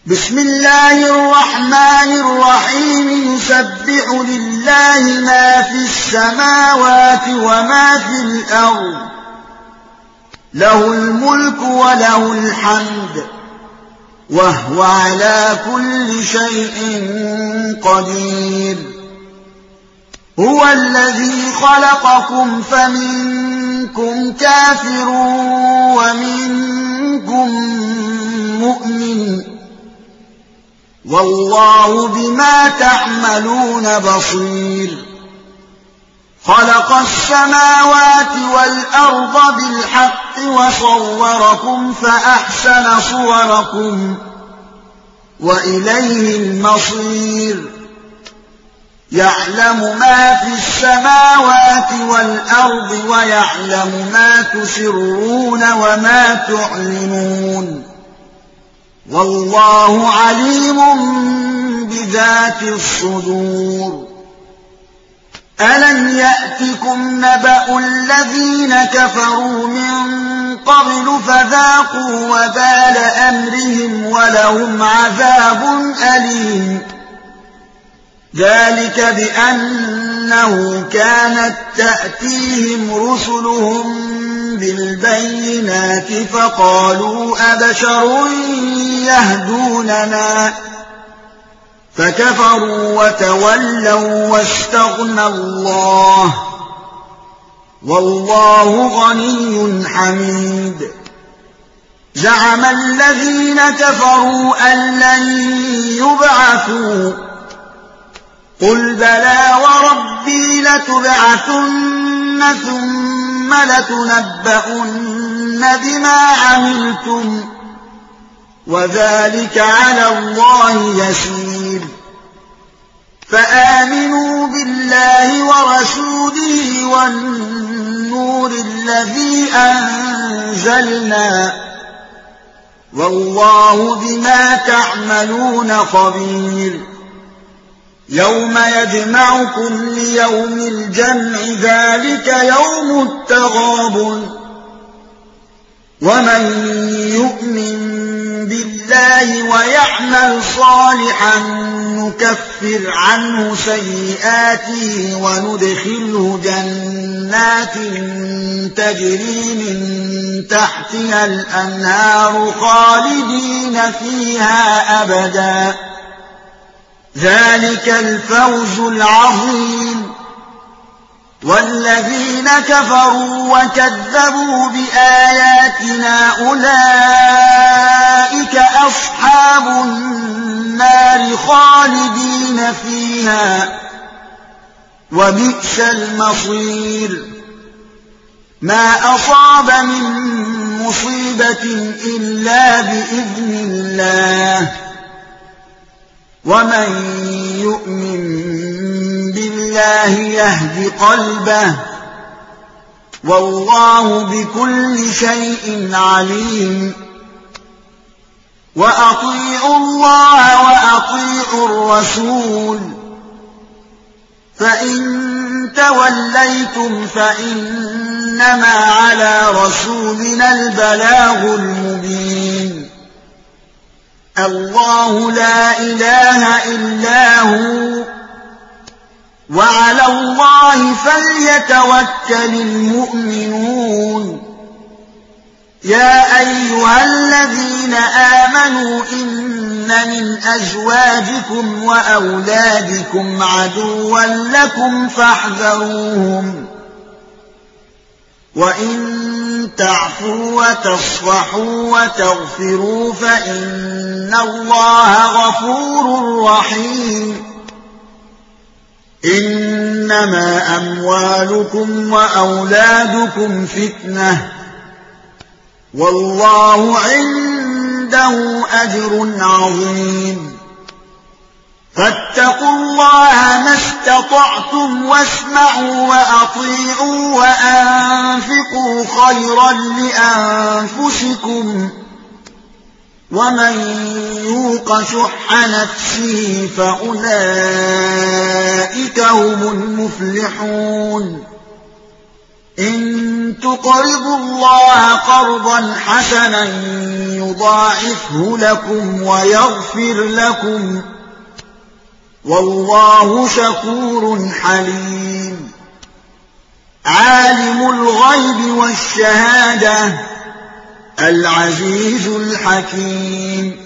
بسم الله الرحمن الرحيم يسبح لله ما في السماوات وما في الأرض له الملك وله الحمد وهو على كل شيء قدير هو الذي خلقكم فمنكم كافر ومنكم مؤمن والله بما تعملون بصير خلق السماوات والأرض بالحق وصوركم فأحسن صوركم وإليه المصير يعلم ما في السماوات والأرض ويعلم ما تسرون وما تعلنون والله عليم بذات الصدور ألم يأتكم نبأ الذين كفروا من قبل فذاقوا وبال أمرهم ولهم عذاب أليم ذلك بأنه كانت تأتيهم رسلهم بالبينات فقالوا أبشر يهدوننا فكفروا وتولوا واستغنى الله والله غني حميد زعم الذين كفروا أن لن يبعثوا قل بلى وربي لتبعثن ثم لتنبؤن بما عملتم وذلك على الله يسير فآمنوا بالله ورسوله والنور الذي أنزلنا والله بما تعملون خبير يوم يجمعكم ليوم الجمع ذلك يوم التغابن ومن يؤمن بالله ويعمل صالحا نكفر عنه سيئاته وندخله جنات تجري من تحتها الأنهار خالدين فيها أبدا ذلك الفوز العظيم والذين كفروا وكذبوا بآياتنا أولئك أصحاب النار خالدين فيها وبئس المصير ما أصاب من مصيبة إلا بإذن الله ومن يؤمن بالله يهد قلبه والله بكل شيء عليم وأطيعوا الله وأطيعوا الرسول فإن توليتم فإنما على رسولنا البلاغ المبين الله لا إله إلا هو وعلى الله فليتوكل المؤمنون يا أيها الذين آمنوا إن من أزواجكم وأولادكم عدوا لكم فاحذروهم وإن تعفوا وتصفحوا وتغفروا فإن الله غفور رحيم إنما أموالكم وأولادكم فتنة والله عنده أجر عظيم فاتقوا الله ما استطعتم واسمعوا وأطيعوا وأنفقوا خيرا لأنفسكم ومن يوق شح نفسه فأولئك هم المفلحون إن تقرضوا الله قرضا حسنا يضاعفه لكم ويغفر لكم والله شكور حليم عالم الغيب والشهادة العزيز الحكيم